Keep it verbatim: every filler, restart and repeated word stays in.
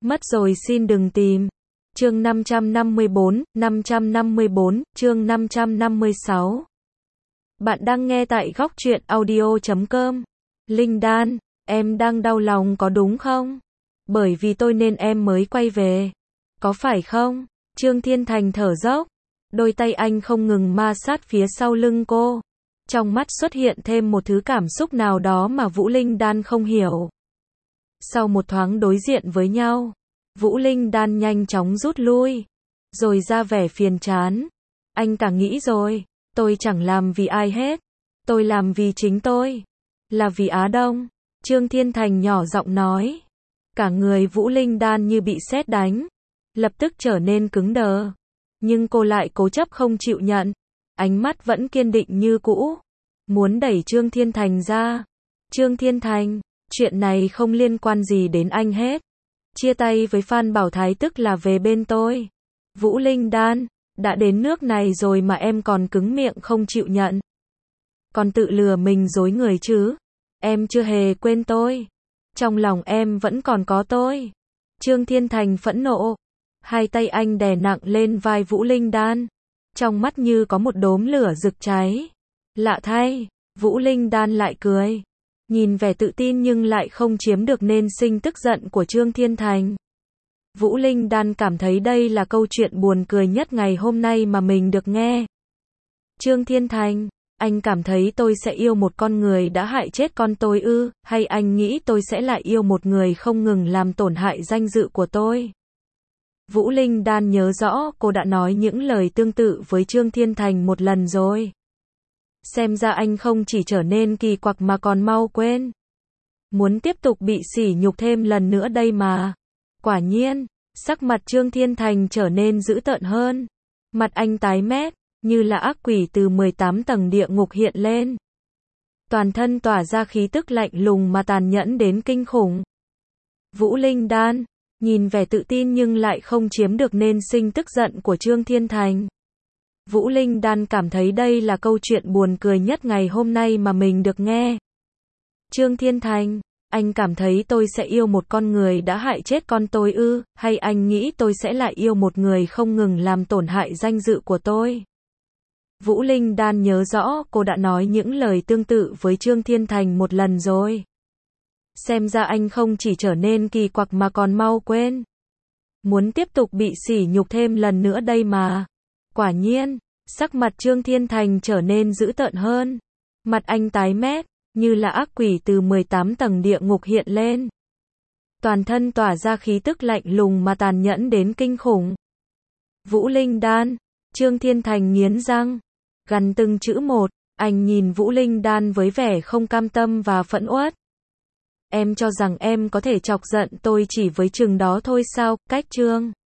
Mất rồi xin đừng tìm. Chương năm trăm năm mươi bốn, năm trăm năm mươi bốn, chương năm trăm năm mươi sáu. Bạn đang nghe tại góc truyện audio chấm com. Linh Đan, em đang đau lòng có đúng không? Bởi vì tôi nên em mới quay về. Có phải không? Trương Thiên Thành thở dốc. Đôi tay anh không ngừng ma sát phía sau lưng cô. Trong mắt xuất hiện thêm một thứ cảm xúc nào đó mà Vũ Linh Đan không hiểu. Sau một thoáng đối diện với nhau, Vũ Linh Đan nhanh chóng rút lui, rồi ra vẻ phiền chán. Anh cả nghĩ rồi, tôi chẳng làm vì ai hết. Tôi làm vì chính tôi. Là vì Á Đông. Trương Thiên Thành nhỏ giọng nói. Cả người Vũ Linh Đan như bị sét đánh, lập tức trở nên cứng đờ. Nhưng cô lại cố chấp không chịu nhận. Ánh mắt vẫn kiên định như cũ. Muốn đẩy Trương Thiên Thành ra. Trương Thiên Thành, chuyện này không liên quan gì đến anh hết. Chia tay với Phan Bảo Thái tức là về bên tôi. Vũ Linh Đan, đã đến nước này rồi mà em còn cứng miệng không chịu nhận. Còn tự lừa mình dối người chứ. Em chưa hề quên tôi. Trong lòng em vẫn còn có tôi. Trương Thiên Thành phẫn nộ. Hai tay anh đè nặng lên vai Vũ Linh Đan. Trong mắt như có một đốm lửa rực cháy. Lạ thay, Vũ Linh Đan lại cười. Nhìn vẻ tự tin nhưng lại không chiếm được nên sinh tức giận của Trương Thiên Thành. Vũ Linh Đan cảm thấy đây là câu chuyện buồn cười nhất ngày hôm nay mà mình được nghe. Trương Thiên Thành, anh cảm thấy tôi sẽ yêu một con người đã hại chết con tôi ư, hay anh nghĩ tôi sẽ lại yêu một người không ngừng làm tổn hại danh dự của tôi? Vũ Linh Đan nhớ rõ cô đã nói những lời tương tự với Trương Thiên Thành một lần rồi. Xem ra anh không chỉ trở nên kỳ quặc mà còn mau quên. Muốn tiếp tục bị sỉ nhục thêm lần nữa đây mà. Quả nhiên, sắc mặt Trương Thiên Thành trở nên dữ tợn hơn. Mặt anh tái mét, như là ác quỷ từ mười tám tầng địa ngục hiện lên. Toàn thân tỏa ra khí tức lạnh lùng mà tàn nhẫn đến kinh khủng. Vũ Linh Đan, nhìn vẻ tự tin nhưng lại không chiếm được nên sinh tức giận của Trương Thiên Thành. Vũ Linh Đan cảm thấy đây là câu chuyện buồn cười nhất ngày hôm nay mà mình được nghe. Trương Thiên Thành, anh cảm thấy tôi sẽ yêu một con người đã hại chết con tôi ư, hay anh nghĩ tôi sẽ lại yêu một người không ngừng làm tổn hại danh dự của tôi? Vũ Linh Đan nhớ rõ cô đã nói những lời tương tự với Trương Thiên Thành một lần rồi. Xem ra anh không chỉ trở nên kỳ quặc mà còn mau quên. Muốn tiếp tục bị sỉ nhục thêm lần nữa đây mà. Quả nhiên, sắc mặt Trương Thiên Thành trở nên dữ tợn hơn. Mặt anh tái mét, như là ác quỷ từ mười tám tầng địa ngục hiện lên. Toàn thân tỏa ra khí tức lạnh lùng mà tàn nhẫn đến kinh khủng. Vũ Linh Đan, Trương Thiên Thành nghiến răng, gằn từng chữ một, anh nhìn Vũ Linh Đan với vẻ không cam tâm và phẫn uất. Em cho rằng em có thể chọc giận tôi chỉ với chừng đó thôi sao? Cách Trương